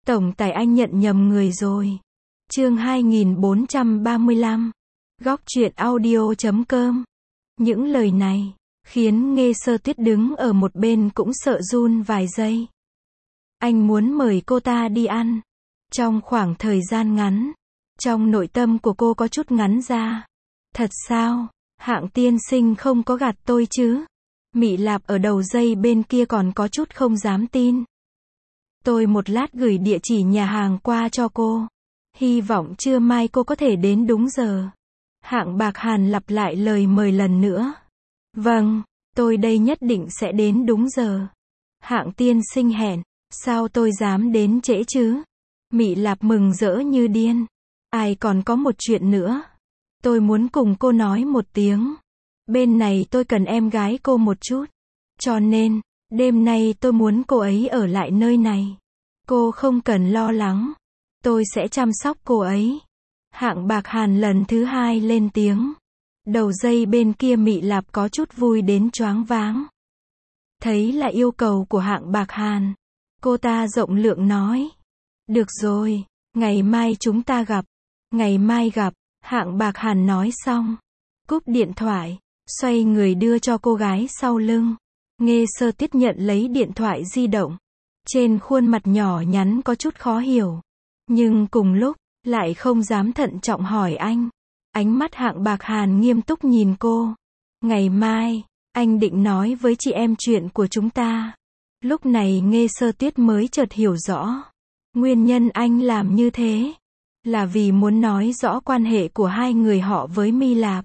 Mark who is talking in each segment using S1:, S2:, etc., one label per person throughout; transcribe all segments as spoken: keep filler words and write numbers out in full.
S1: Tổng tài anh nhận nhầm người rồi. Chương hai nghìn bốn trăm ba mươi lăm. Góc truyện audio chấm com. Những lời này khiến Nghê Sơ Tuyết đứng ở một bên cũng sợ run vài giây. Anh muốn mời cô ta đi ăn. Trong khoảng thời gian ngắn, trong nội tâm của cô có chút ngắn ra. Thật sao? Hạng tiên sinh không có gạt tôi chứ? Mị Lạp ở đầu dây bên kia còn có chút không dám tin. Tôi một lát gửi địa chỉ nhà hàng qua cho cô. Hy vọng trưa mai cô có thể đến đúng giờ. Hạng Bạc Hàn lặp lại lời mời lần nữa. Vâng, tôi đây nhất định sẽ đến đúng giờ. Hạng tiên sinh hẹn, sao tôi dám đến trễ chứ? Mị Lạp mừng rỡ như điên. Ai còn có một chuyện nữa. Tôi muốn cùng cô nói một tiếng. Bên này tôi cần em gái cô một chút. Cho nên, đêm nay tôi muốn cô ấy ở lại nơi này. Cô không cần lo lắng. Tôi sẽ chăm sóc cô ấy. Hạng Bạc Hàn lần thứ hai lên tiếng. Đầu dây bên kia Mị Lạp có chút vui đến choáng váng. Thấy là yêu cầu của Hạng Bạc Hàn. Cô ta rộng lượng nói. Được rồi, ngày mai chúng ta gặp. Ngày mai gặp, Hạng Bạc Hàn nói xong. Cúp điện thoại, xoay người đưa cho cô gái sau lưng. Nghê Sơ Tuyết nhận lấy điện thoại di động. Trên khuôn mặt nhỏ nhắn có chút khó hiểu. Nhưng cùng lúc, lại không dám thận trọng hỏi anh. Ánh mắt Hạng Bạc Hàn nghiêm túc nhìn cô. Ngày mai, anh định nói với chị em chuyện của chúng ta. Lúc này Nghê Sơ Tuyết mới chợt hiểu rõ. Nguyên nhân anh làm như thế là vì muốn nói rõ quan hệ của hai người họ với My Lạp.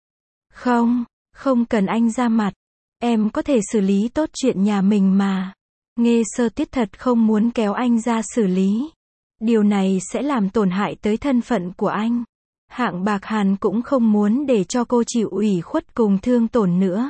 S1: Không, không cần anh ra mặt. Em có thể xử lý tốt chuyện nhà mình mà. Nghê Sơ Tuyết thật không muốn kéo anh ra xử lý. Điều này sẽ làm tổn hại tới thân phận của anh. Hạng Bạc Hàn cũng không muốn để cho cô chịu ủy khuất cùng thương tổn nữa.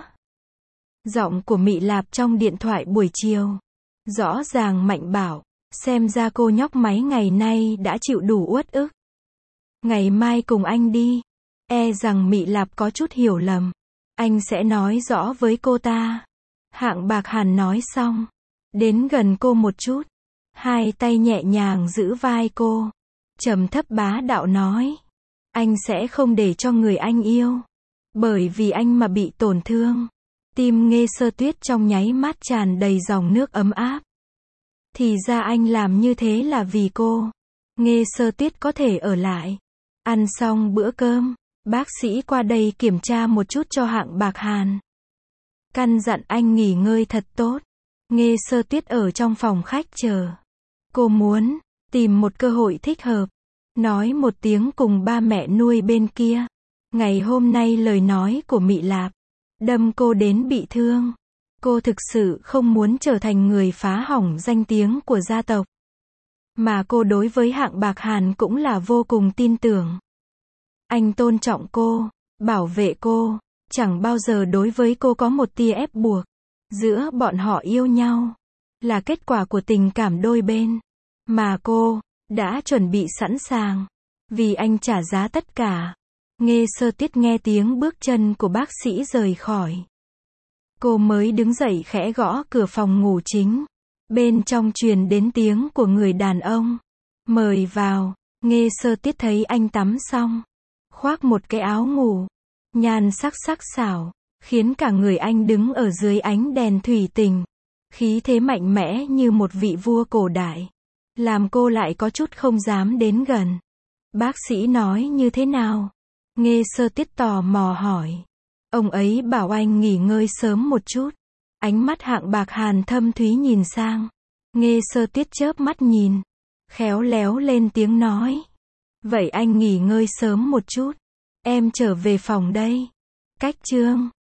S1: Giọng của Mị Lạp trong điện thoại buổi chiều rõ ràng mạnh bạo. Xem ra cô nhóc máy ngày nay đã chịu đủ uất ức. Ngày mai cùng anh đi. E rằng Mị Lạp có chút hiểu lầm. Anh sẽ nói rõ với cô ta. Hạng Bạc Hàn nói xong. Đến gần cô một chút. Hai tay nhẹ nhàng giữ vai cô. Trầm thấp bá đạo nói. Anh sẽ không để cho người anh yêu. Bởi vì anh mà bị tổn thương. Tim Nghê Sơ Tuyết trong nháy mắt tràn đầy dòng nước ấm áp. Thì ra anh làm như thế là vì cô. Nghê Sơ Tuyết có thể ở lại. Ăn xong bữa cơm, bác sĩ qua đây kiểm tra một chút cho Hạng Bạc Hàn. Căn dặn anh nghỉ ngơi thật tốt. Nghê Sơ Tuyết ở trong phòng khách chờ. Cô muốn tìm một cơ hội thích hợp. Nói một tiếng cùng ba mẹ nuôi bên kia. Ngày hôm nay lời nói của Mị Lạp đâm cô đến bị thương. Cô thực sự không muốn trở thành người phá hỏng danh tiếng của gia tộc. Mà cô đối với Hạng Bạc Hàn cũng là vô cùng tin tưởng. Anh tôn trọng cô, bảo vệ cô, chẳng bao giờ đối với cô có một tia ép buộc. Giữa bọn họ yêu nhau là kết quả của tình cảm đôi bên. Mà cô đã chuẩn bị sẵn sàng vì anh trả giá tất cả. Nghê Sơ Tuyết nghe tiếng bước chân của bác sĩ rời khỏi. Cô mới đứng dậy khẽ gõ cửa phòng ngủ chính. Bên trong truyền đến tiếng của người đàn ông. Mời vào. Nghê Sơ Tuyết thấy anh tắm xong. Khoác một cái áo ngủ. Nhan sắc sắc sảo. Khiến cả người anh đứng ở dưới ánh đèn thủy tinh. Khí thế mạnh mẽ như một vị vua cổ đại. Làm cô lại có chút không dám đến gần. Bác sĩ nói như thế nào? Nghê Sơ Tuyết tò mò hỏi. Ông ấy bảo anh nghỉ ngơi sớm một chút. Ánh mắt Hạng Bạc Hàn thâm thúy nhìn sang. Nghê Sơ Tuyết chớp mắt nhìn. Khéo léo lên tiếng nói. Vậy anh nghỉ ngơi sớm một chút. Em trở về phòng đây. Cách chương